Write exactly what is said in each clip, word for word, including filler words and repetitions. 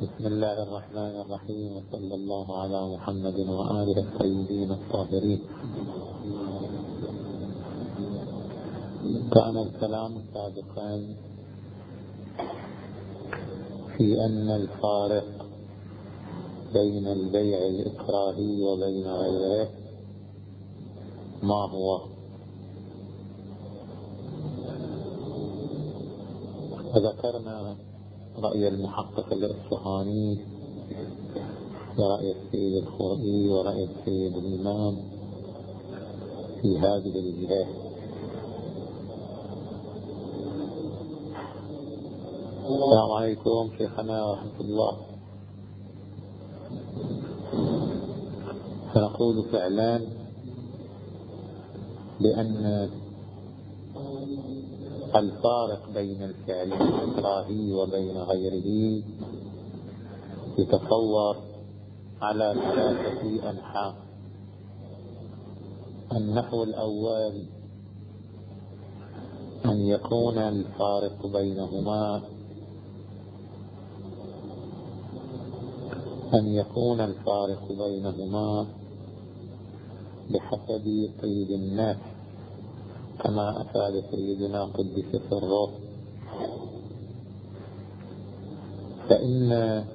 بسم الله الرحمن الرحيم، وصلى الله على محمد وآله الطيبين الطاهرين. كان الكلام سابقا في أن الفارق بين البيع الإكراهي وبين غيره ما هو، وذكرنا رأي المحقق الإصفهاني ورأي السيد الخورئي ورأي السيد الإمام في هذه الجهة. السلام عليكم شيخنا ورحمة الله. سنقول فعلا بأن الفارق بين الفعل الإكراهي وبين غيره يتصور على ثلاثة أنحاء. النحو الأول أن يكون الفارق بينهما أن يكون الفارق بينهما بحسب طيب الناس، كما أفاد سيدنا قدس سره، فإن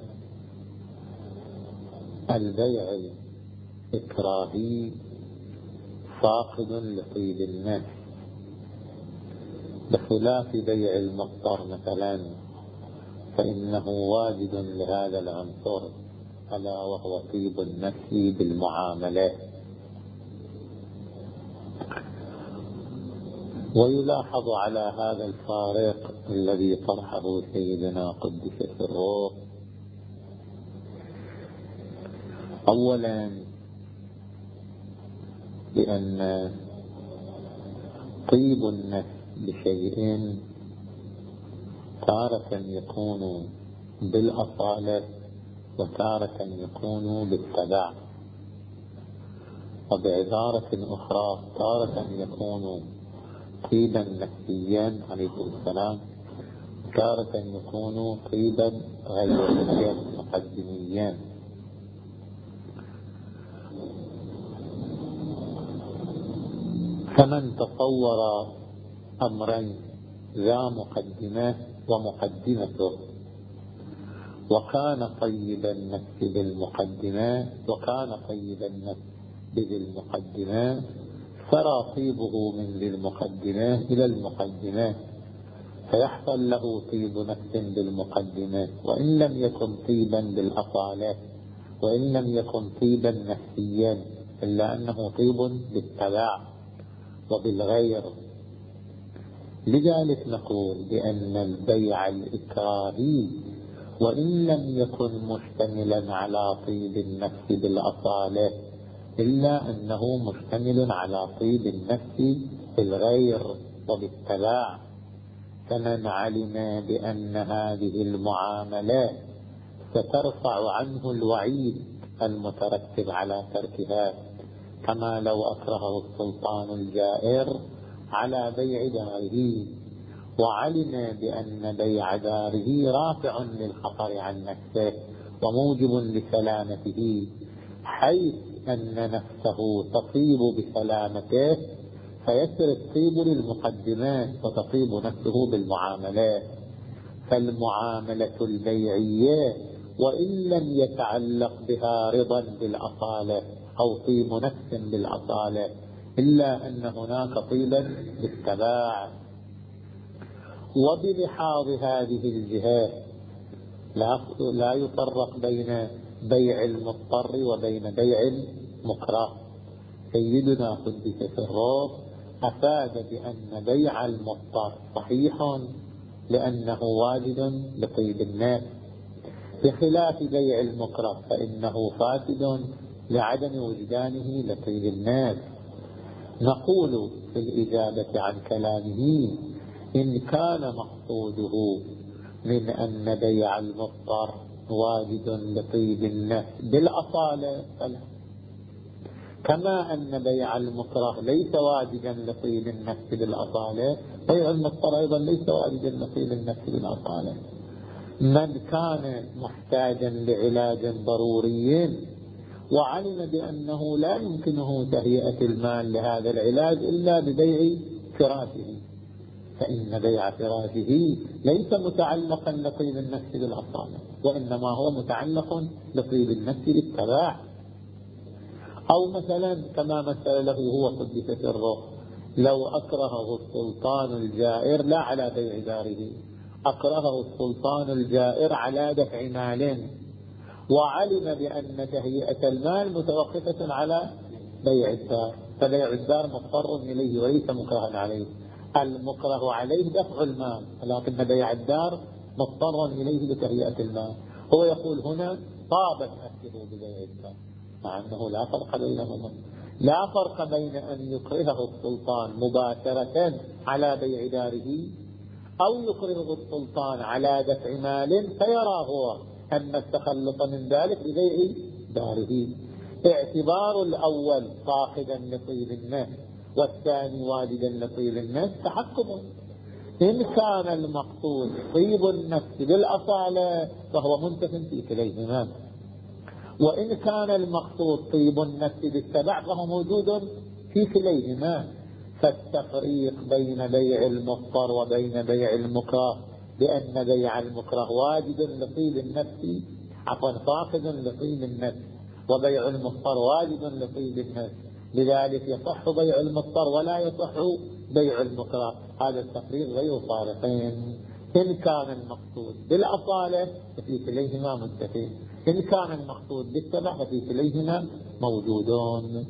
البيع الإكراهي فاقد لطيب الناس، بخلاف بيع المضطر مثلا فإنه واجد لهذا العنصر، ألا وهو طيب النفس بالمعاملات. ويلاحظ على هذا الفارق الذي طرحه سيدنا قدس سره أولا بأن طيب النفس بشيء تارة يكون بالأصالة وتارة يكون بالتبع، وبعبارة أخرى تارة يكون طيبا نفسيا عليكم السلام، تارة يكون طيبا غيريا مقدميا. فمن تصور أمرين ذا مقدمة ومقدمته وكان طيب النفس بالمقدمة وكان طيب النفس بالمقدمة سرى طيبه من المقدمة إلى المقدمة، فيحصل له طيب نفس بالمقدمة، وإن لم يكن طيبا بالأصالة وإن لم يكن طيبا نفسيا إلا أنه طيب بالتبع وبالغير. لذلك نقول بأن البيع الإكراهي وإن لم يكن مشتملا على طيب النفس بالأصالة إلا أنه مشتمل على طيب النفس بالغير وبالتبع. فمن علم بأن هذه المعاملات سترفع عنه الوعيد المترتب على تركها، كما لو أكرهه السلطان الجائر على بيع داره، وعلم بأن بيع داره رافع للخطر عن نفسه وموجب لسلامته، حيث أن نفسه تطيب بسلامته فيسر الطيب للمقدمات وتطيب نفسه بالمعاملات. فالمعاملة البيعية وإن لم يتعلق بها رضا بالأصالة أو طيب نفس بالأصالة إلا أن هناك طيبا بالتباع. وبلحاظ هذه الجهات لا يفرق بين بيع المضطر وبين بيع المكره. سيدنا قدس سره أفاد بأن بيع المضطر صحيح لأنه واجد لطيب الناس، بخلاف بيع المكره فإنه فاسد لعدم وجدانه لطيب الناس. نقول في الإجابة عن كلامه إن كان مقصوده من أن بيع المضطر واجد لطيب النفس بالأصالة فلا، كما أن بيع المكره ليس واجدا لطيب النفس بالأصالة، بيع المضطر أيضا ليس واجدا لطيب النفس بالأصالة. من كان محتاجا لعلاج ضروري وعلم بأنه لا يمكنه تهيئة المال لهذا العلاج إلا ببيع فراشه، فإن بيع فراشه ليس متعلقا لطيب النفس بالأصالة، وإنما هو متعلق لطيب النفس بالتباع. أو مثلا كما مثل له هو قدس سره، لو أكرهه السلطان الجائر لا على بيع داره، أكرهه السلطان الجائر على دفع مال، وعلم بأن تهيئة المال متوقفة على بيع الدار، فبيع الدار مضطر إليه وليس مكرها عليه، المكره عليه دفع المال، لكن بيع الدار مضطر إليه بتهيئة المال. هو يقول هنا طابت نفسه ببيع الدار، مع أنه لا فرق بينهما، لا فرق بين أن يكرهه السلطان مباشرة على بيع داره أو يكرهه السلطان على دفع مال فيرى هو أن التخلص من ذلك ببيع داره. اعتبار الأول فاقدا لطيب النفس والثاني واجدا لطيب النفس تحكم. إن كان المقصود طيب النفس بالأصالة فهو منتف في كليهما، وإن كان المقصود طيب النفس بالتبع فهو موجود في كليهما. فالتفريق بين بيع المضطر وبين بيع المكره بأن بيع المكره واجد لطيب النفس عفوا فاقد لطيب النفس، وبيع المضطر واجد لطيب النفس، لذلك يصح بيع المضطر ولا يصح بيع المكره. هذا التفريق غير صالحين. إن كان المقصود بالأصالة ففي كليهما منتفي، إن كان المقصود بالتبع ففي كليهما موجودون.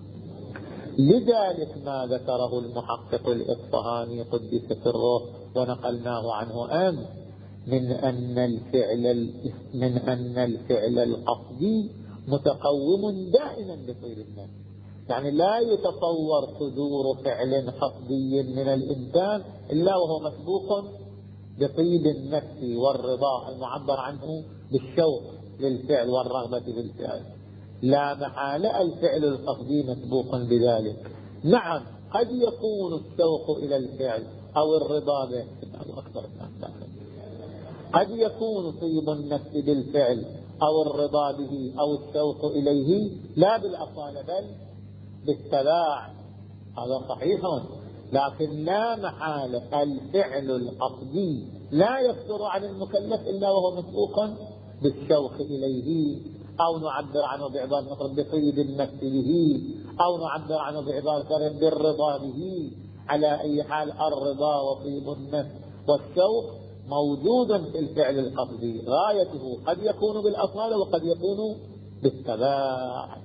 لذلك ما ذكره المحقق الإصفهاني قدس سره ونقلناه عنه أمس من أن الفعل من أن الفعل القصدي متقوم دائما بطيب النفس، يعني لا يتصور صدور فعل قصدي من الإنسان إلا وهو مسبوق بطيب النفس والرضا المعبر عنه بالشوق للفعل والرغبة بالفعل. لا محالة الفعل القصدي مسبوق بذلك. نعم قد يكون الشوق إلى الفعل أو الرضا به أكثر قد يكون طيب النفس بالفعل أو الرضا به أو الشوق إليه لا بالأصالة بل بالتباع، هذا صحيح، لكن لا محالة الفعل القصدي لا يصدر عن المكلف إلا وهو مسبوق بالشوق إليه، أو نعبر عنه بعبارة أخرى بطيب النفس به، أو نعبر عنه بعبارة بالرضا به. على أي حال الرضا وطيب النفس والشوق موجود في الفعل القصدي، غايته قد يكون بالأصالة وقد يكون بالتباع.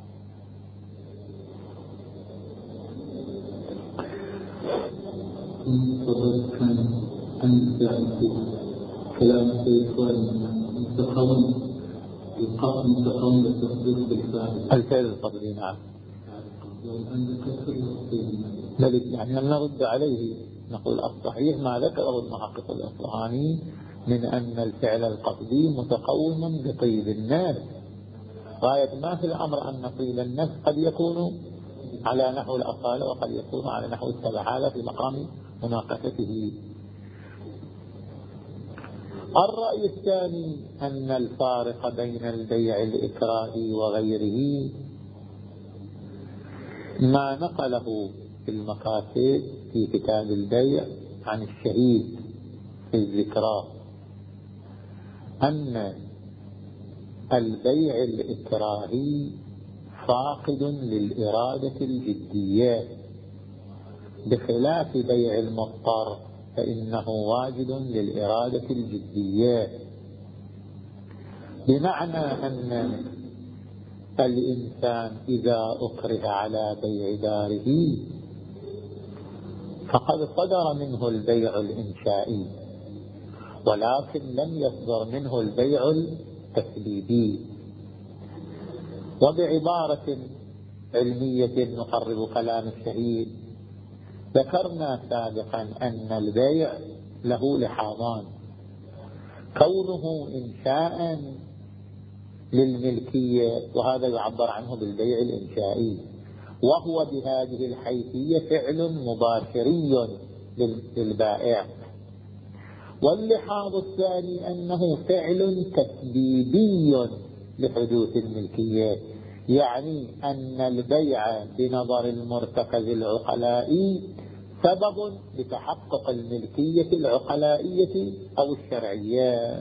كان أنت في كلام سيكون متقوم القصد متقوم بالتصديق بالفعل الفعل القصدي. نعم يعني نرد عليه نقول الصحيح ما ذكره المحقق الإصفهاني من أن الفعل القصدي متقوم بطيب النفس. غاية ما في الأمر أن طيب النفس قد يكون على نحو الأصالة وقد يكون على نحو التبع، هذا في مقام مناقشته. الرأي الثاني أن الفارق بين البيع الإكراهي وغيره ما نقله في المقاصد في كتاب البيع عن الشهيد في الذكرى، أن البيع الإكراهي فاقد للإرادة الجدية بخلاف بيع المضطر فإنه واجد للإرادة الجدية، بمعنى أن الإنسان إذا أكره على بيع داره فقد صدر منه البيع الإنشائي، ولكن لم يصدر منه البيع التسليبي. وبعبارة علمية نقرب كلام الشهيد، ذكرنا سابقا أن البيع له لحاظان: كونه إنشاء للملكية وهذا يعبر عنه بالبيع الإنشائي، وهو بهذه الحيثية فعل مباشري للبائع، واللحاظ الثاني أنه فعل تسبيبي لحدوث الملكية، يعني أن البيع بنظر المرتكز العقلائي سبب لتحقق الملكية العقلائية أو الشرعية.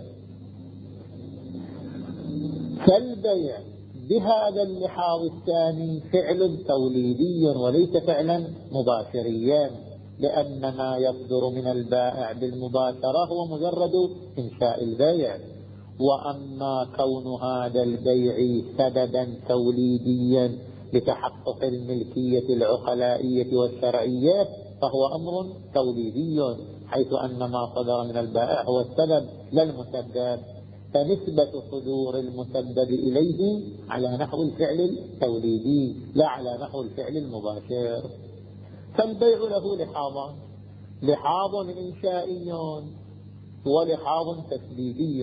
فالبيع بهذا اللحاظ الثاني فعل توليدي وليس فعلا مباشريا، لأن ما يصدر من البائع بالمباشرة هو مجرد إنشاء البيع. وأما كون هذا البيع سببا توليديا لتحقق الملكية العقلائية والشرعية فهو أمر توليدي، حيث أن ما صدر من البائع هو السبب لا المسبب، فنسبة صدور المسبب إليه على نحو الفعل التوليدي لا على نحو الفعل المباشر. فالبيع له لحاظان: لحاظ إنشائي ولحاظ تسبيبي.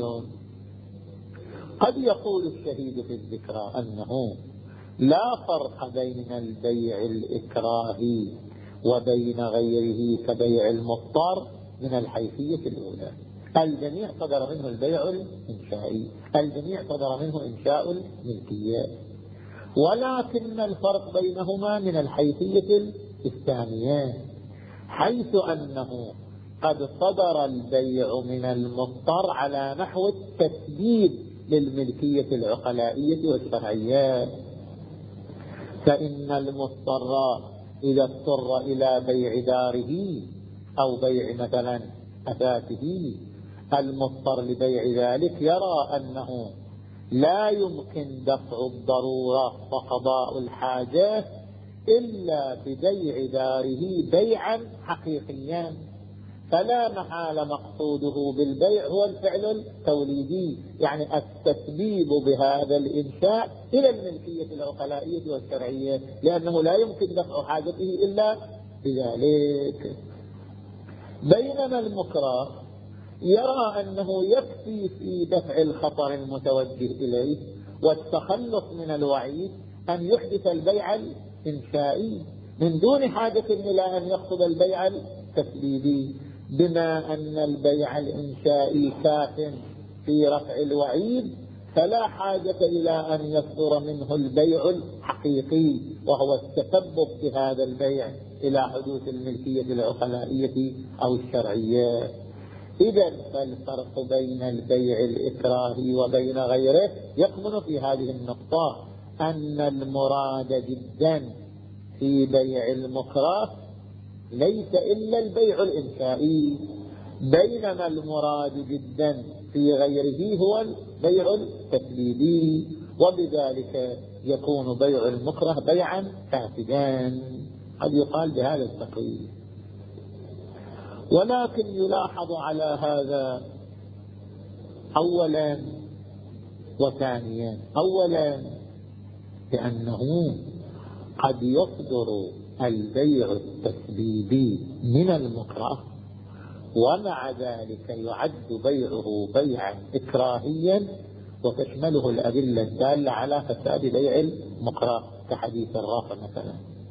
قد يقول الشهيد في الذكرى أنه لا فرق بين البيع الإكراهي وبين غيره كبيع المضطر من الحيثية الأولى. الجميع صدر منه البيع الإنشائي، الجميع صدر منه إنشاء الملكية، ولكن الفرق بينهما من الحيثية الثانية، حيث أنه قد صدر البيع من المضطر على نحو التسبيب للملكية العقلائية والشرعية. فإن المضطر إذا اضطر إلى بيع داره أو بيع مثلا أثاثه، المضطر لبيع ذلك يرى أنه لا يمكن دفع الضرورة وقضاء الحاجة إلا ببيع داره بيعا حقيقيا، فلا محال مقصوده بالبيع هو الفعل التوليدي، يعني التسبيب بهذا الإنشاء إلى الملكية العقلائية والشرعية، لأنه لا يمكن دفع حاجته إلا بذلك. بينما المكره يرى أنه يكفي في دفع الخطر المتوجه إليه والتخلص من الوعيد أن يحدث البيع الإنشائي من دون حاجة إلى أن يقصد البيع التسبيبي، بما أن البيع الإنشائي كاف في رفع الوعيد فلا حاجة إلى أن يصدر منه البيع الحقيقي وهو التسبب بهذا البيع إلى حدوث الملكية العقلائية أو الشرعية. إذا فالفرق بين البيع الإكراهي وبين غيره يكمن في هذه النقطة، أن المراد جدا في بيع المكره ليس إلا البيع الإنشائي، بينما المراد جدا في غيره هو البيع التسبيبي، وبذلك يكون بيع المكره بيعا فاسدا. قد يقال بهذا التقييد. ولكن يلاحظ على هذا أولا وثانيا: أولا بأنه قد يصدر البيع التسبيبي من المكره ومع ذلك يعد بيعه بيعا إكراهيا وتشمله الأدلة الدالة على فساد بيع المكره كحديث الرافع مثلا.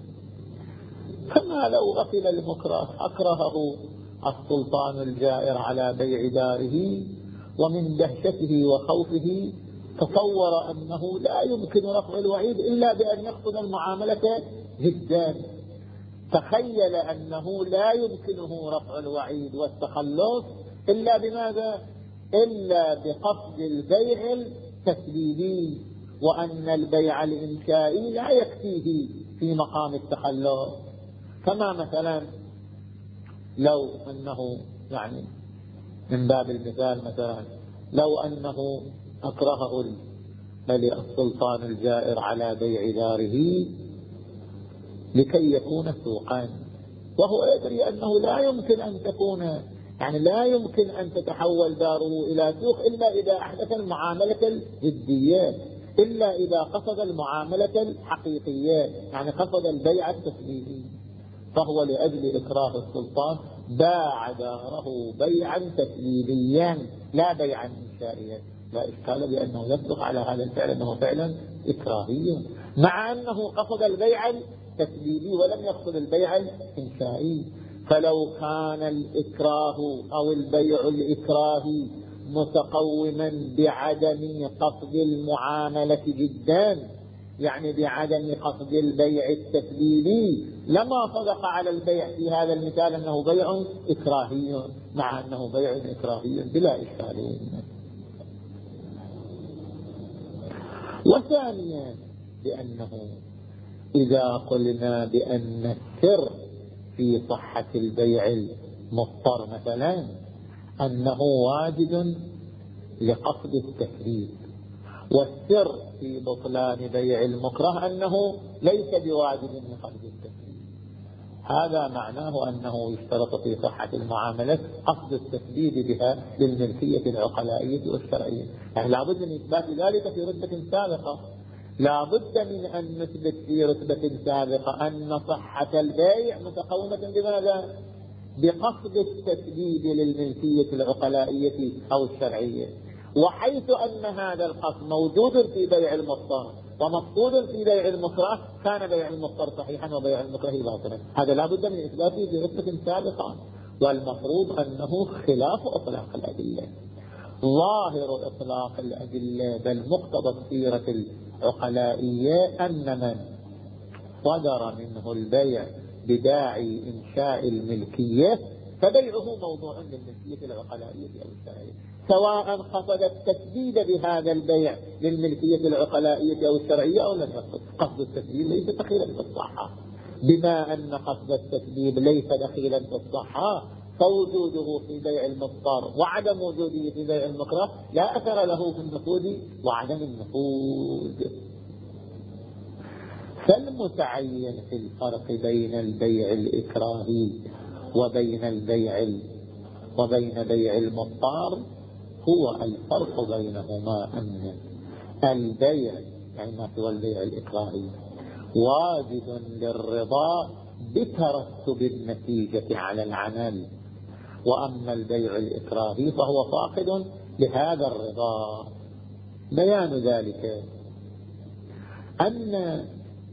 كما لو غفل المكره أكرهه السلطان الجائر على بيع داره ومن دهشته وخوفه تصور أنه لا يمكن رفع الوعيد إلا بأن يقصد المعاملة جدا، تخيل أنه لا يمكنه رفع الوعيد والتخلص إلا بماذا؟ إلا بقصد البيع التسبيبي، وأن البيع الإنشائي لا يكفيه في مقام التخلص. كما مثلا لو أنه يعني من باب المثال مثلا لو أنه أكرهه السلطان الجائر على بيع داره لكي يكون سوقا، وهو يدري أنه لا يمكن أن تكون يعني لا يمكن أن تتحول داره إلى سوق إلا إذا أحدث المعاملة الجدية، إلا إذا قصد المعاملة الحقيقية، يعني قصد البيع التسبيبي. فهو لأجل إكراه السلطان باع داره بيعا تسبيبيا لا بيعا إنشائيا. لا إشكال بأنه يصدق على هذا الفعل أنه فعلا إكراهي، مع أنه قصد البيع التسبيبي ولم يقصد البيع الإنشائي. فلو كان الإكراه أو البيع الإكراهي متقوما بعدم قصد المعاملة جدا، يعني بعدم قصد البيع التسليمي، لما صدق على البيع في هذا المثال أنه بيع إكراهي، مع أنه بيع إكراهي بلا إشكال. وثانيا بأنه إذا قلنا بأن السر في صحة البيع المضطر مثلا أنه واجد لقصد التسليم، والسر في بطلان بيع المكره أنه ليس بواجد لقصد التسليم، هذا معناه أنه يشترط في صحة المعاملة قصد التسديد بها للملكية العقلائية والشرعية. يعني لا بد من إثبات ذلك في رتبة سابقة، لا بد من أن نثبت في رتبة سابقة أن صحة البيع متقومة بماذا؟ بقصد التسديد للملكية العقلائية أو الشرعية، وحيث أن هذا القصد موجود في بيع المضطر ومقصود في بيع المكره كان بيع المضطر صحيحا وبيع المكره باطلا. هذا لا بد من إثباته في رتبة سابقة، والمفروض أنه خلاف إطلاق الأدلة. ظاهر إطلاق الأدلة بل مقتضى السيرة العقلائية أن من صدر منه البيع بداعي إنشاء الملكية فبيعه موضوع للملكية العقلائية أو الشرعية، سواء قصد التسديد بهذا البيع للملكية العقلائية أو الشرعية أو لم يقصد. قصد التسديد ليس دخيلا في الصحة، بما أن قصد التسديد ليس دخيلا في الصحة فوجوده في بيع المضطر وعدم وجوده في بيع المكره لا أثر له في النفوذ وعدم النفوذ. فالمتعين في الفرق بين البيع الإكراهي وبين البيع وبين بيع المضطر هو الفرق بينهما أن البيع يعني ما هو البيع الإكراهي واجب للرضا بترتب النتيجة على العمل، وأما البيع الإكراهي فهو فاقد لهذا الرضا. بيان ذلك أن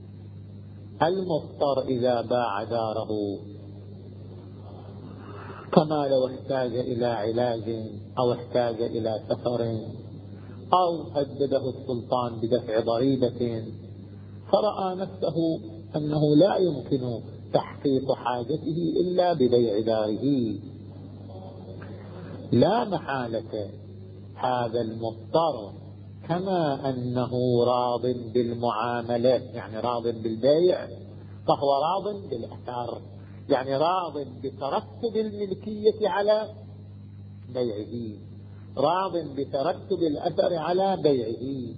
المضطر إذا باع داره كما لو احتاج إلى علاج أو احتاج إلى سفر أو هدده السلطان بدفع ضريبة فرأى نفسه أنه لا يمكن تحقيق حاجته إلا ببيع داره، لا محالة هذا المضطر كما أنه راض بالمعاملات يعني راض بالبيع فهو راض بالأثر، يعني راض بترتب الملكية على بيعه، راض بترتب الأثر على بيعه.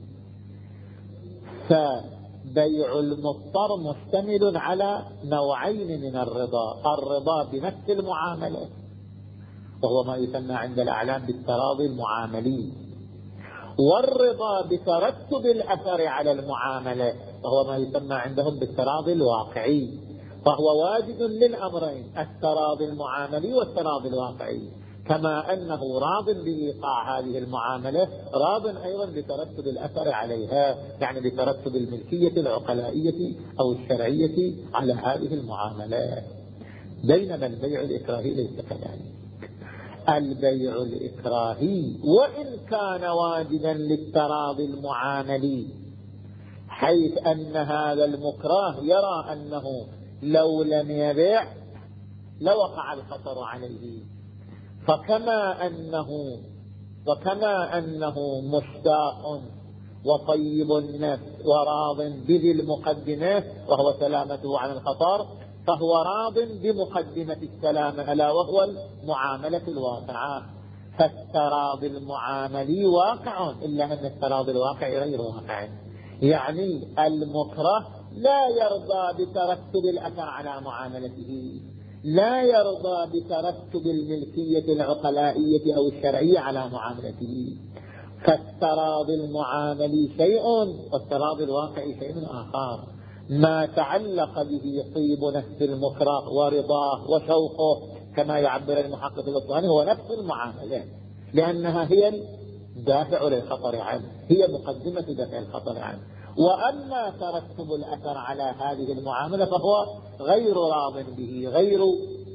فبيع المضطر مشتمل على نوعين من الرضا: الرضا بنفس المعاملة وهو ما يسمى عند الأعلام بالتراضي المعاملي، والرضا بترتب الأثر على المعاملة وهو ما يسمى عندهم بالتراضي الواقعي. فهو واجد للأمرين التراضي المعاملي والتراضي الواقعي، كما أنه راض بإيقاع هذه المعاملة راض أيضا بترتب الأثر عليها، يعني بترتب الملكية العقلائية أو الشرعية على هذه المعاملات. بينما البيع الإكراهي ليس كذلك. البيع الإكراهي وإن كان واجدا للتراضي المعاملي حيث أن هذا المكره يرى أنه لو لم يبيع لوقع الخطر عليه، فكما أنه وكما أنه مشتاق وطيب النفس وراض بذي المقدمات وهو سلامته عن الخطر، فهو راض بمقدمة السلامة ألا وهو المعاملة الواقعة. فالتراضي المعاملي واقع إلا أن التراضي الواقعي غير واقع، يعني المكره لا يرضى بترتب الأثر على معاملته، لا يرضى بترتب الملكية العقلائية أو الشرعية على معاملته. فالتراضي المعاملي شيء والتراضي الواقعي شيء آخر. ما تعلق به طيب نفس المكره ورضاه وشوقه كما يعبر المحقق الأصفهاني هو نفس المعاملة، لأنها هي الدافع للخطر عنه، هي مقدمة دفع الخطر عنه. وأما ترتب الأثر على هذه المعاملة فهو غير راض به، غير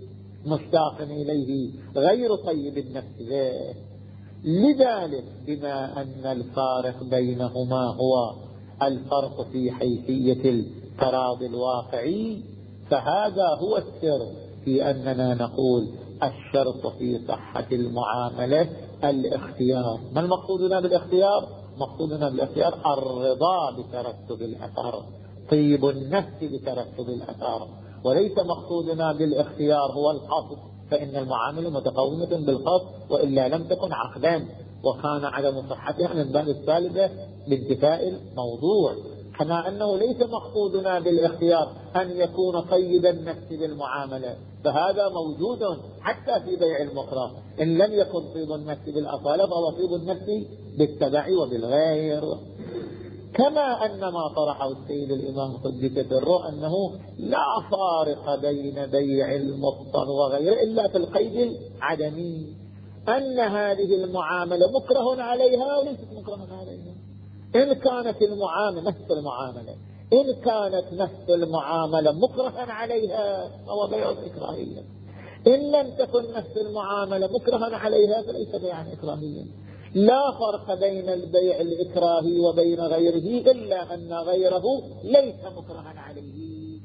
مشتاق إليه غير طيب النفس له. لذلك بما أن الفارق بينهما هو الفرق في حيثية التراضي الواقعي، فهذا هو السر في أننا نقول الشرط في صحة المعاملة الاختيار. ما المقصودنا بالاختيار؟ مقصودنا بالاختيار الرضا بترتب الأثر، طيب النفس بترتب الأثر، وليس مقصودنا بالاختيار هو القصد، فإن المعاملة متقومة بالقصد وإلا لم تكن عقدا، وكان عدم صحتها من باب الثالثة بانتفاء الموضوع. كما أنه ليس مقصودنا بالاختيار أن يكون طيب النفس بالمعاملة، فهذا موجود حتى في بيع المكره، إن لم يكن طيب النفس بالأصالة فهو طيب النفس بالتبع وبالغير. كما أن ما طرحه السيد الإمام قدس سره أنه لا فارق بين بيع المضطر وغيره إلا في القيد العدمي، أن هذه المعاملة مكره عليها وليست مكره عليها. إن كانت المعاملة نفس المعاملة إن كانت نفس المعاملة مكره عليها فهو بيع إكراهيا، إن لم تكن نفس المعاملة مكره عليها فليس بيعا إكراهيا. لا فرق بين البيع الإكراهي وبين غيره إلا أن غيره ليس مكرها عليه.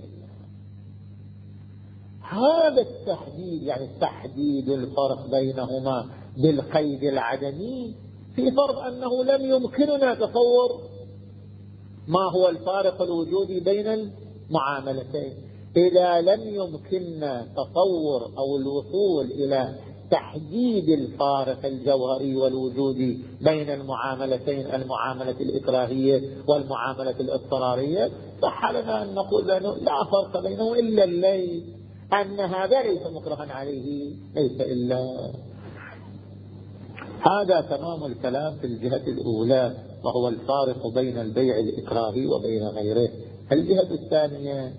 هذا التحديد يعني تحديد الفرق بينهما بالقيد العدمي، في فرق أنه لم يمكننا تصور ما هو الفارق الوجودي بين المعاملتين. إذا لم يمكننا تصور أو الوصول إلى تحديد الفارق الجوهري والوجودي بين المعاملتين، المعاملة الإكراهية والمعاملة الاضطرارية، صح لنا أن نقول له لا فرق بينه إلا الليل، أن هذا ليس مكرها عليه ليس إلا. هذا تمام الكلام في الجهة الأولى، وهو الفارق بين البيع الإكراهي وبين غيره. الجهة الثانية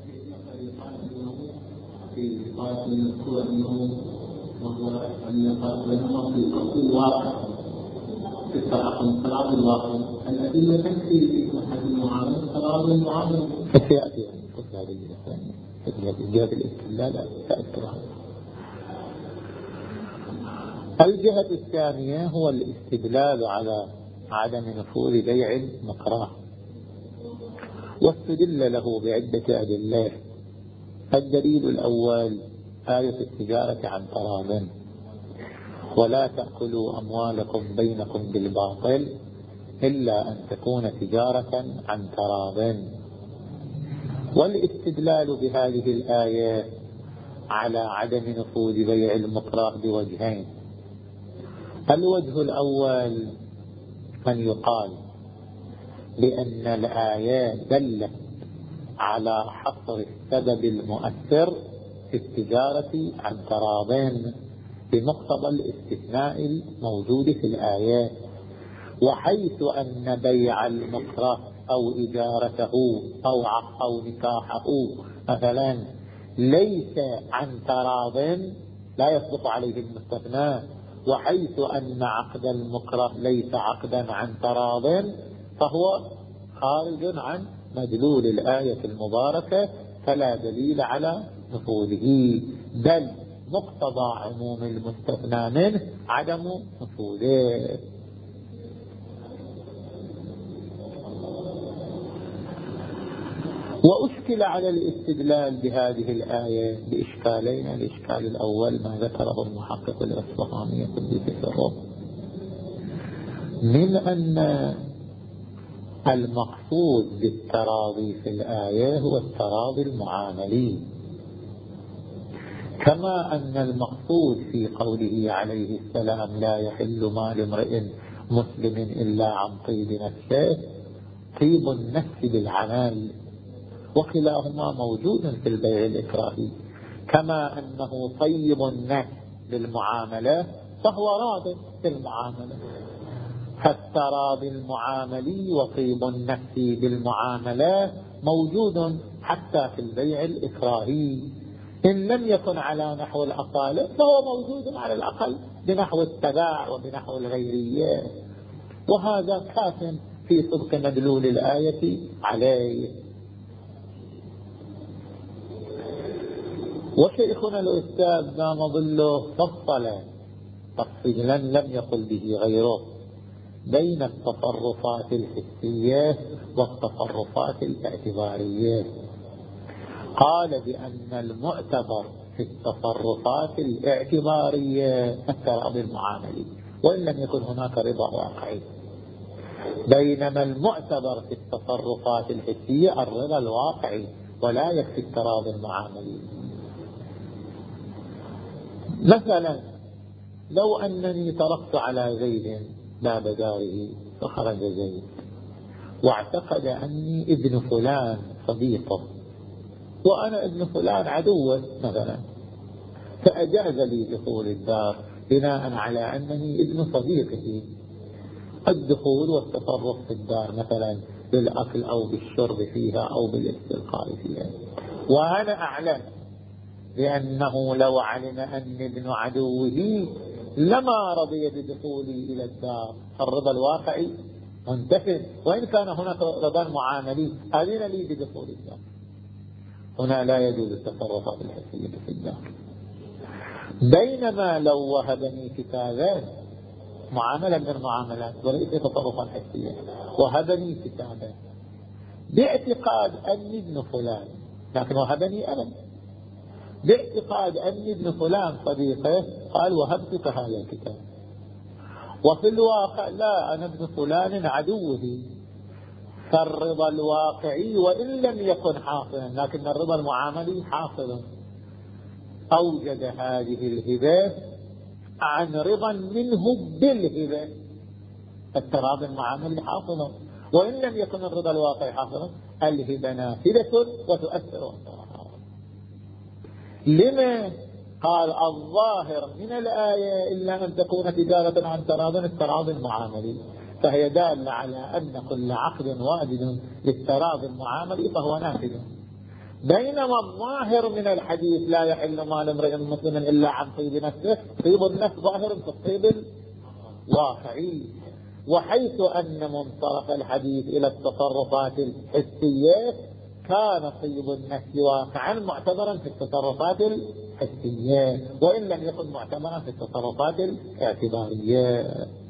في قائد يذكر أنه وهو أن يقال بينهما في القصد الواقع في التراضي الواقع الأدلة تكفي في صحة المعاملة تراضي المعاملة. سيأتي قلت هذه الجهة الثانية، الجهة الاستدلال تأثرها. الجهة الثانية هو الاستدلال على عدم نفوذ بيع المكره، واستدل له بعدة أدلة. الدليل الأول آية التجارة عن تراض، ولا تأكلوا أموالكم بينكم بالباطل إلا أن تكون تجارة عن تراض. والاستدلال بهذه الآية على عدم نفوذ بيع المكره بوجهين. الوجه الأول أن يقال بأن الآية دلت على حصر السبب المؤثر في التجارة عن تراضين بمقتضى الاستثناء الموجود في الآيات، وحيث أن بيع المكره أو إجارته أو أو نكاحه مثلا ليس عن تراض لا يصدق عليه المستثنى، وحيث أن عقد المكره ليس عقدا عن تراض فهو خارج عن مدلول الآية المباركة، فلا دليل على نفوذه، بل مقتضى عموم المستثنى منه عدم نفوذه. وأشكل على الاستدلال بهذه الآية بإشكالين. الإشكال الأول ما ذكره المحقق الأصبهاني قدس سره من أن المقصود بالتراضي في الآية هو التراضي المعاملي، كما أن المقصود في قوله عليه السلام لا يحل مال امرئ مسلم إلا عن طيب نفسه طيب النفس بالعمل، وكلاهما موجود في البيع الإكراهي. كما أنه طيب النفس بالمعاملة فهو راض بالمعاملة، فالتراضي المعاملي وطيب النفس بالمعاملة موجود حتى في البيع الإكراهي، إن لم يكن على نحو الأصالة فهو موجود على الأقل بنحو التباع وبنحو الغيرية، وهذا كاف في صدق مدلول الآية عليه. وشيخنا الأستاذ دام ظله فصل تفصيلا لم يقل به غيره بين التصرفات الحسية والتصرفات الاعتبارية. قال بأن المعتبر في التصرفات الاعتبارية التراضي المعاملي وإن لم يكن هناك رضا واقعي، بينما المعتبر في التصرفات الحسية الرضا الواقعي ولا يكفي التراضي المعاملي. مثلا لو أنني طرقت على زيد باب داره فخرج زيد واعتقد أني ابن فلان صديقه وأنا ابن فلان عدوه مثلا، فأجاز لي دخول الدار بناء على أنني ابن صديقه، الدخول والتصرف في الدار مثلا بالأكل أو بالشرب فيها أو بالاستلقاء فيها، وأنا أعلم لأنه لو علم أني ابن عدوه لما رضي بدخولي إلى الدار. الرضا الواقعي منتفذ وإن كان هناك رضا معاملي أذن لي بدخول الدار. هنا لا يجوز التصرفات الحسية في الدار. بينما لو وهبني كتابا معاملة من المعاملات وليس تصرفا حسيا، وهبني كتابا باعتقاد أني ابن فلان، لكن وهبني أنا باعتقاد أني ابن فلان صديقه، قال وهبتك هذا الكتاب، وفي الواقع لا أنا ابن فلان عدوه. فالرضا الواقعي وإن لم يكن حاصلا لكن الرضا المعاملي حاصل، أوجد هذه الهبة عن رضا منه بالهبة، التراضي المعاملي حاصل وإن لم يكن الرضا الواقعي حاصلا، الهبة نافذة وتؤثر أثرها. لما؟ قال الظاهر من الآية إلا أن تكون تجارة عن تراض التراضي المعاملي، فهي دالة على أن كل عقد واجد للتراضي المعاملي فهو نافذ. بينما الظاهر من الحديث لا يحل مال امرئ مسلم إلا عن طيب نفسه، طيب النفس ظاهر في الطيب الواقعي، وحيث أن منطلق الحديث إلى التصرفات الحسية كان طيب النفس واقعا معتبرا في التصرفات الحسية وإن لم يكن معتبرا في التصرفات الاعتبارية.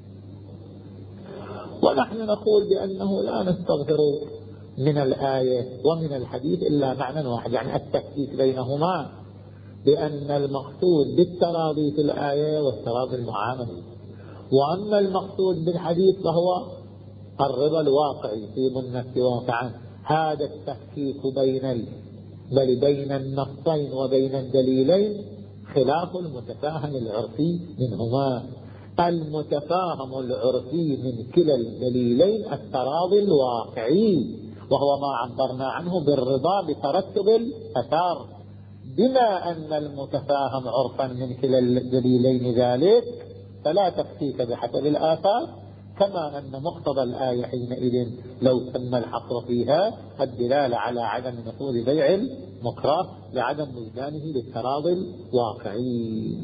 ونحن نقول بأنه لا نستظهر من الآية ومن الحديث إلا معنى واحد، يعني التفكيك بينهما، بأن المقصود بالتراضي في الآية والتراضي المعاملي، وأما المقصود بالحديث فهو الرضا الواقعي في النفس واقعا. هذا التفكيك بين ال... بل بين النصين وبين الدليلين خلاف المتفاهم العرفي منهما. المتفاهم العرفي من كلا الدليلين التراضي الواقعي، وهو ما عبرنا عنه بالرضا بترتب الأثار، بما أن المتفاهم عرفا من كلا الدليلين ذلك فلا تفكيك بحسب الآثار، كما أن مقتضى الآية حينئذ لو تم الحصر فيها الدلالة على عدم نفوذ بيع المكره لعدم وجدانه للتراضي الواقعي.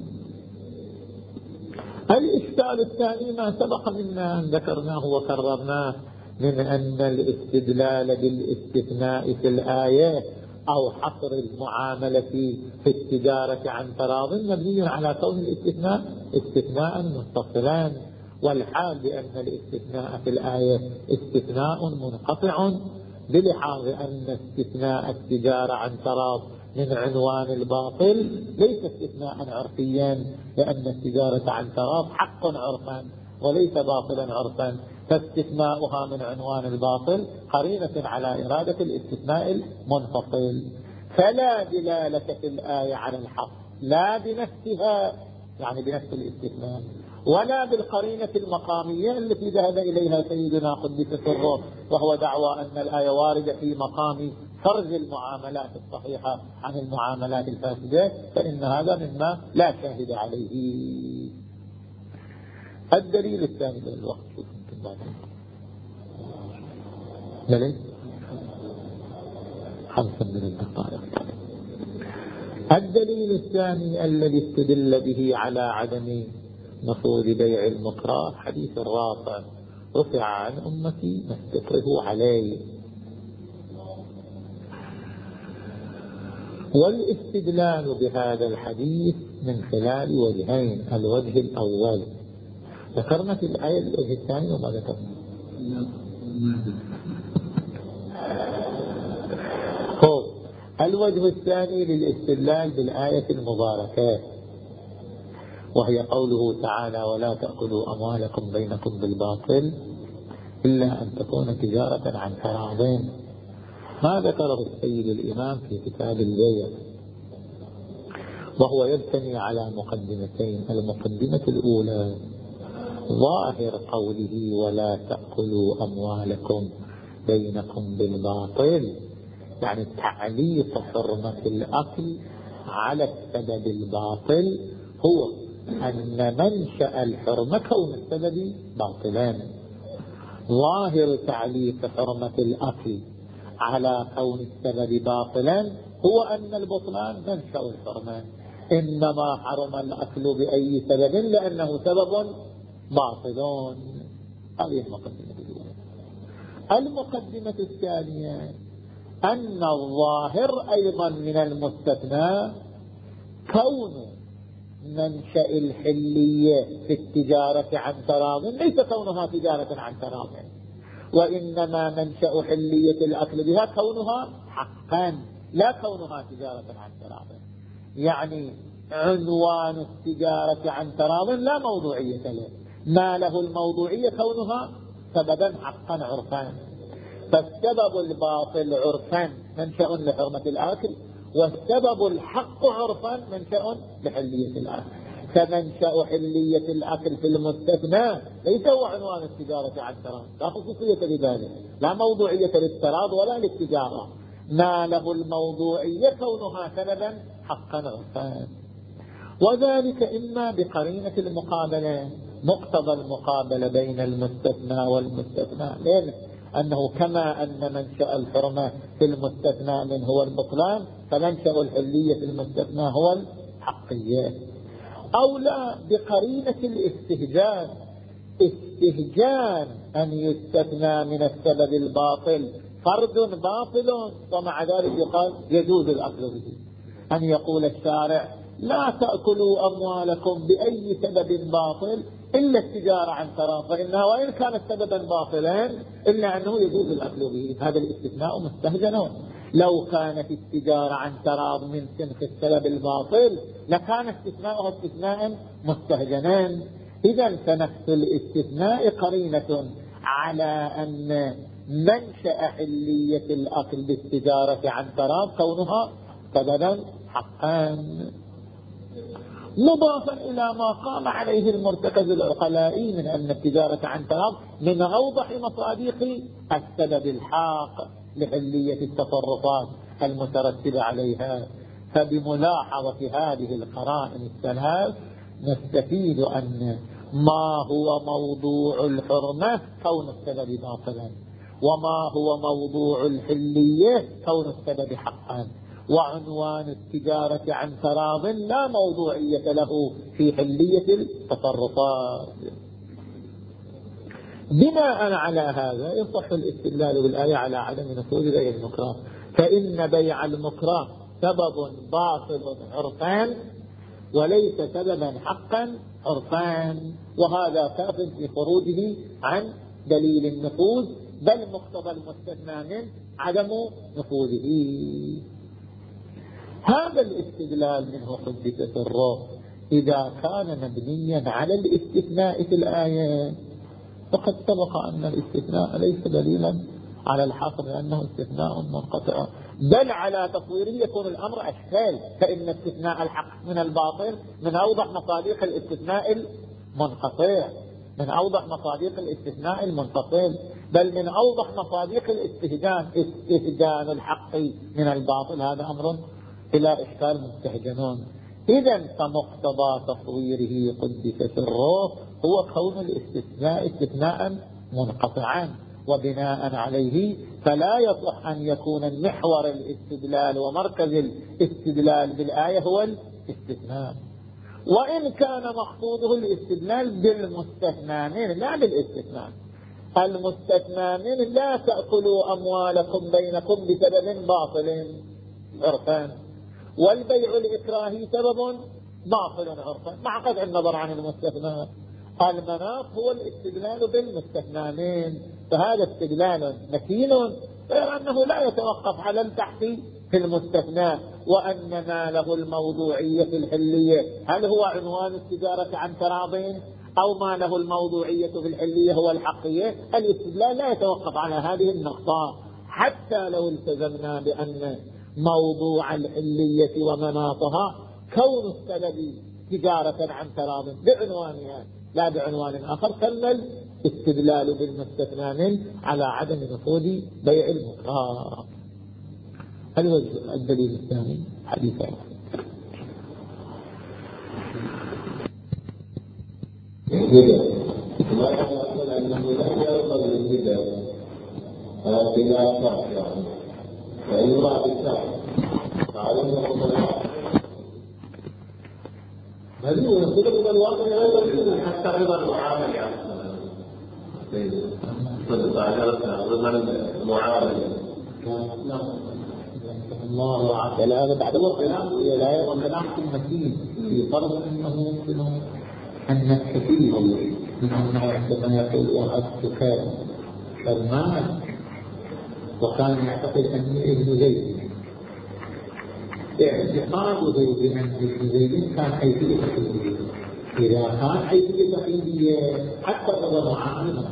الإشكال الثاني ما سبق منا أن ذكرناه وكررناه من أن الاستدلال بالاستثناء في الآية أو حصر المعاملة في التجارة عن تراض مبني على كون الاستثناء استثناء متصلا، والحال بأن الاستثناء في الآية استثناء منقطع، بلحاظ أن استثناء التجارة عن تراض من عنوان الباطل ليس استثناء عرفيا، لأن التجارة عن تراض حق عرفا وليس باطلا عرفا، فاستثناؤها من عنوان الباطل قرينة على إرادة الاستثناء المنفصل. فلا دلالة في الآية على الحق لا بنفسها يعني بنفس الاستثناء ولا بالقرينة المقامية التي ذهب إليها سيدنا قدس سره، وهو دعوى أن الآية واردة في مقام فرز المعاملات الصحيحة عن المعاملات الفاسدة، فإن هذا مما لا شاهد عليه. الدليل الثاني من الوقت بلي خمسة من الدقائق. الدليل الثاني الذي استدل به على عدم نفوذ بيع المكره حديث الرافع: رفع عن أمتي ما استكره عليه. والاستدلال بهذا الحديث من خلال وجهين. الوجه الأول ذكرنا في الآية، الوجه الثاني وما ذكرنا. هو الوجه الثاني للاستدلال بالآية المباركة، وهي قوله تعالى: ولا تأكلوا أموالكم بينكم بالباطل إلا أن تكون تجارة عن تراض. ما ذكره السيد الإمام في كتاب البيع، وهو يبتني على مقدمتين. المقدمة الأولى ظاهر قوله: ولا تأكلوا أموالكم بينكم بالباطل، يعني تعليق حرمة الأكل على السبب الباطل هو أن منشأ الحرمة كون السبب باطلان. ظاهر تعليق حرمة الأكل على كون السبب باطلا هو أن البطلان منشأ الحرمة، إنما حرم الأكل بأي سبب لأنه سبب باطل. هذه المقدمة الأولى. المقدمة الثانية أن الظاهر أيضا من المستثنى كون منشأ الحلية في التجارة عن تراض، ليس كونها تجارة عن تراض، وإنما منشأ حلية الأكل بها كونها حقا لا كونها تجارة عن تراض. يعني عنوان التجارة عن تراض لا موضوعية له، ما له الموضوعية كونها سببا حقا عرفان. فالسبب الباطل عرفان منشأ لحرمة الأكل، والسبب الحق عرفا منشأ لحلية الأكل. فمنشأ حلية الأكل في المستثنى ليس هو عنوان التجارة عن تراض، لا خصوصية لذلك، لا موضوعية للتراض ولا للتجارة، ما له الموضوعية كونها سببا حقا عرفا. وذلك إما بقرينة المقابلة، مقتضى المقابلة بين المستثنى والمستثنى منه، أنه كما أن منشأ الحرمة في المستثنى منه هو البطلان، فمنشأ الحلية في المستثنى هو الحقية. أو لا بقرينة الاستهجان، استهجان أن يستثنى من السبب الباطل فرد باطل ومع ذلك يقال يجوز الأكل به. أن يقول الشارع: لا تأكلوا أموالكم بأي سبب باطل إلا التجارة عن تراض، فإنها وإن كانت سببا باطلا إلا أنه يجوز الأكل به. هذا الاستثناء مستهجن. لو كانت التجارة عن تراض من سنخ السبب الباطل لكان استثناءها استثناء مستهجنان. إذا فنفس الاستثناء قرينة على أن منشأ حلية الأكل بالتجارة عن تراض كونها سببا حقان، مضافا إلى ما قام عليه المرتكز العقلائي من أن التجارة عن تراض من أوضح مصادق السبب الحاق لحلية التصرفات المترتبة عليها. فبملاحظة هذه القرائن الثلاث نستفيد أن ما هو موضوع الحرمة كون السبب باطلا، وما هو موضوع الحلية كون السبب حقا، وعنوان التجارة عن تراض لا موضوعية له في حلية التصرفات. بناء على هذا يصح الاستدلال بالآية على عدم نفوذ بيع المكره، فإن بيع المكره سبب باطل عرفان وليس سببا حقا عرفان، وهذا كاف في خروجه عن دليل النفوذ، بل مقتضى المستثنى منه عدم نفوذه. هذا الاستدلال منه حدث سره إذا كان مبنيا على الاستثناء في الآية، فقد سبق أن الاستثناء ليس دليلا على الحصر لأنه استثناء منقطع، بل على تصويره يكون الأمر أشكال، فإن استثناء الحق من الباطل من أوضح مصادق الاستثناء المنقطع، من أوضح مصادق الاستثناء المنفصل، بل من أوضح مصادق الاستهجان، استهجان الحق من الباطل. هذا أمر إلى إشكال مستهجنون. إذا فمقتضى تصويره قدس سره هو كون الاستثناء استثناء منقطعا، وبناء عليه فلا يصح أن يكون محور الاستدلال ومركز الاستدلال بالآية هو الاستثناء، وإن كان مقصوده الاستدلال بالمستثنى منه لا بالاستثناء. المستثنى منه: لا تأكلوا أموالكم بينكم بسبب باطل عرفان، والبيع الإكراهي سبب باطل عرفا مع قطع النظر عن المستثنى. المناط هو الاستدلال بالمستثنانين، فهذا استدلال متين، غير أنه لا يتوقف على البحث في المستثنى. وأن ما له الموضوعية الحلية هل هو عنوان التجارة عن تراض، أو ما له الموضوعية في الحلية هو الحقية. الاستدلال لا يتوقف على هذه النقطة، حتى لو التزمنا بأن موضوع الحلية ومناطها كون السبب تجارة عن تراض بعنوانها لا بعنوان آخر، تم الاستدلال بالمستثنى على عدم نفوذ بيع المكراه. هل هو الدليل الثاني؟ حديثان. الهدى ما يقول أنه لا يرضى بالهدى بلا شرع، فإن الله بالشرع فعلمه بل هو يقول من الواقع لا حتى رضا المعاملة صدق على رضا المعاملة. الله أعلم. هذا بعد وقت لا يرضى كلام المتين في فرض أنه يمكن أن نستفيد من أنه عندما يقول وأتك المال وكان يعتقد أني ابن زيد، اعتقاد زيد أن ابن زيد كان حيثية تقليدية. إذا كان حيثية تقليدية حتى رضا معاملة،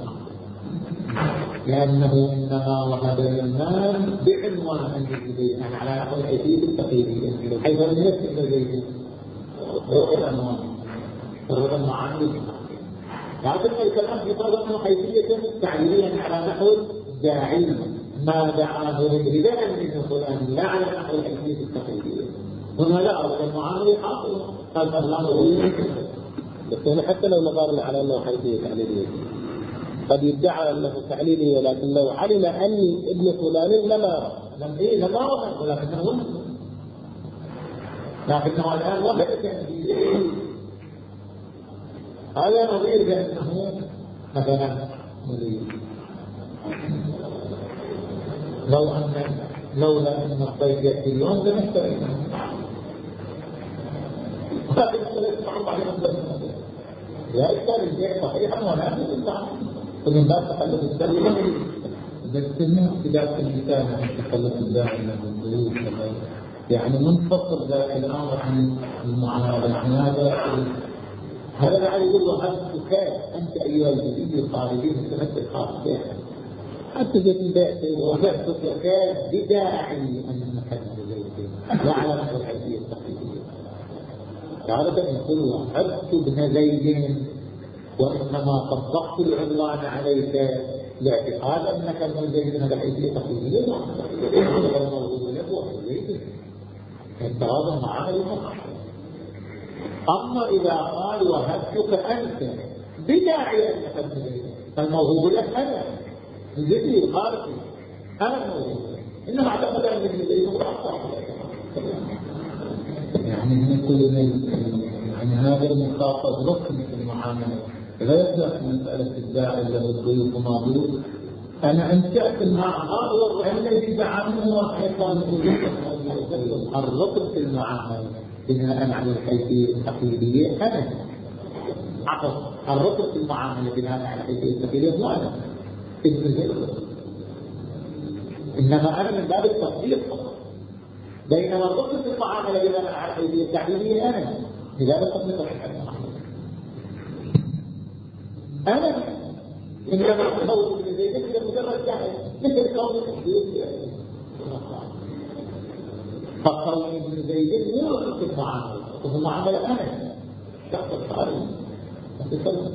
لأنه إنما وهب المال بعنوان أن ابن زيد أنا على نحو الحيثية التقليدية، حيث لم يكن ابن زيد بعنوان رضا معاملة. لكن الكلام في فرض أنه حيثية تعليليا على نحو الداعي ما دعاه للهداية من فلان لا على نحو الحيثية التقليدية. هنا لا أرض المعاملة حاصلة قال الله بس حتى لو نظرنا على أنه حيثية تعليلية قد يدعى أنه تعليلية، لكن لو علم أني ابن فلان لما لم إيه لما رضى، ولكنه لكنه الآن وحده هذا نظير بأنه مثلا لو أن لولا أن الضيف يأتي اليوم لنشتري ولكن سيصبح على الضيف لا يشتري البيع صحيحا ولا يستطيع ومن باب تخلف السلم. إذا استمع ابتداء المثال عن تخلف الداعي للضيوف يعني منفصل ذلك الأمر عن المعاملة عن هذا. هذا يعني يقول له هذا السكات أنت أيها الجديد الخارجي مستمد الخارج حتى جد بعت وبعت السكات بداعي أن نحن زيدين لا على نحو الحيثية التقليدية. تعرف أن يقول وحبت ابن زيدين وإنما طبقت العنوان عليك لاعتقاد أنك ابن زيدين هذا الحيثية التقليدية الموضوع لك وابن زيدين انتراضا مع عمل المصر. أما إذا قال وهبتك أنت بداعي أنك ابن زيدين فالموهوب لك أنا الذي قال أنا الموهوب إنما اعتقد أن ابن زيدين يعني نقول يعني هذا المخاطب ركن في المعاملة لا يصلح مسألة الداعي له الضيوف وما ضيوف. أنا أنشأت المعاملة الذي دعمه وحيطان الركن في المعاملة بناء على الحيثية التقليدية أنا عقد الركن في المعاملة بناء على الحيثية التقليدية لا أنا ابن زيد، إنما أنا من باب التصديق. بينما الركن في المعاملة بناء على الحيثية التقليدية أنا لذلك تصديق أنا إنما القول ابن زيد إذا مجرد جاهل مثل قول الحديث فقول ابن زيد مو ركن في المعاملة وفي المعاملة أنا شخص الخارج أتصل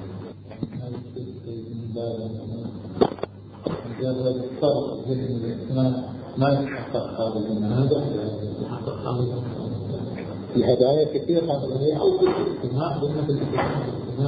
مجرد فرق بين الإسلام ما يتحقق هذا من هذا يتحقق هذا الهدايا كثيرة أو ما قلنا في الإسلام